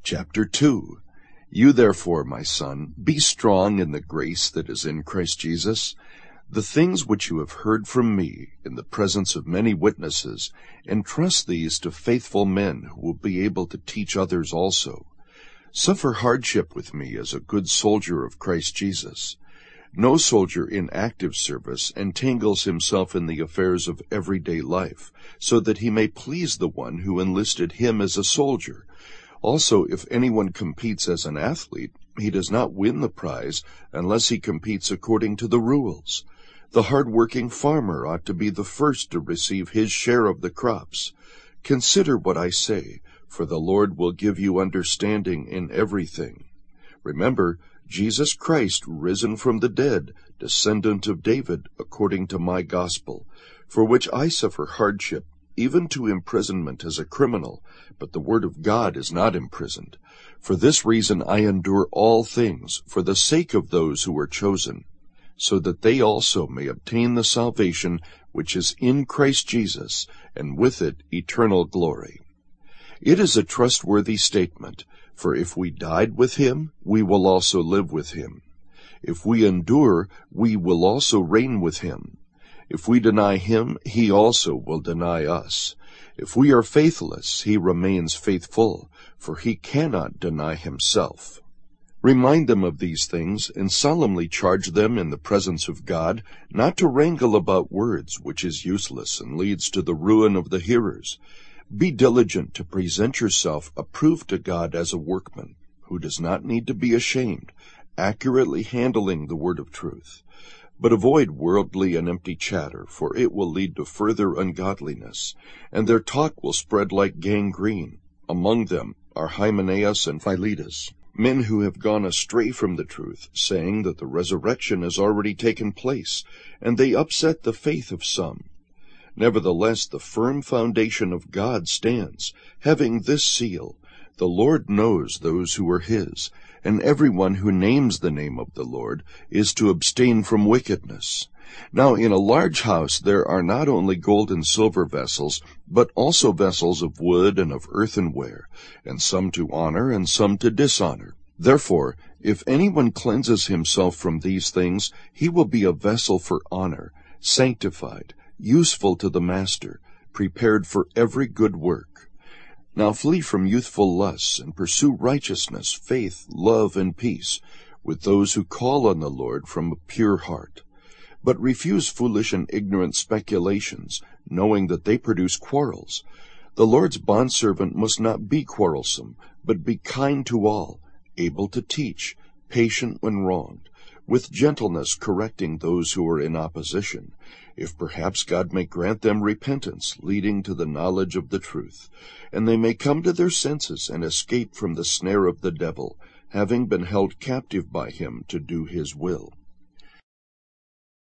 Chapter 2. You therefore, my son, be strong in the grace that is in Christ Jesus. The things which you have heard from me in the presence of many witnesses, entrust these to faithful men who will be able to teach others also. Suffer hardship with me as a good soldier of Christ Jesus. No soldier in active service entangles himself in the affairs of everyday life, so that he may please the one who enlisted him as a soldier. Also, if anyone competes as an athlete, he does not win the prize unless he competes according to the rules. The hard-working farmer ought to be the first to receive his share of the crops. Consider what I say, for the Lord will give you understanding in everything. Remember, Jesus Christ, risen from the dead, descendant of David, according to my gospel, for which I suffer hardship, even to imprisonment as a criminal, but the word of God is not imprisoned. For this reason I endure all things, for the sake of those who are chosen, so that they also may obtain the salvation which is in Christ Jesus, and with it eternal glory. It is a trustworthy statement, for if we died with him, we will also live with him. If we endure, we will also reign with him. If we deny him, he also will deny us. If we are faithless, he remains faithful, for he cannot deny himself. Remind them of these things, and solemnly charge them in the presence of God, not to wrangle about words, which is useless and leads to the ruin of the hearers. Be diligent to present yourself approved to God as a workman, who does not need to be ashamed, accurately handling the word of truth. But avoid worldly and empty chatter, for it will lead to further ungodliness, and their talk will spread like gangrene. Among them are Hymenaeus and Philetus, men who have gone astray from the truth, saying that the resurrection has already taken place, and they upset the faith of some. Nevertheless, the firm foundation of God stands, having this seal: the Lord knows those who are his, and everyone who names the name of the Lord is to abstain from wickedness. Now in a large house there are not only gold and silver vessels, but also vessels of wood and of earthenware, and some to honor and some to dishonor. Therefore, if anyone cleanses himself from these things, he will be a vessel for honor, sanctified, useful to the master, prepared for every good work. Now flee from youthful lusts, and pursue righteousness, faith, love, and peace, with those who call on the Lord from a pure heart. But refuse foolish and ignorant speculations, knowing that they produce quarrels. The Lord's bondservant must not be quarrelsome, but be kind to all, able to teach, patient when wronged, with gentleness correcting those who are in opposition, if perhaps God may grant them repentance, leading to the knowledge of the truth, and they may come to their senses and escape from the snare of the devil, having been held captive by him to do his will.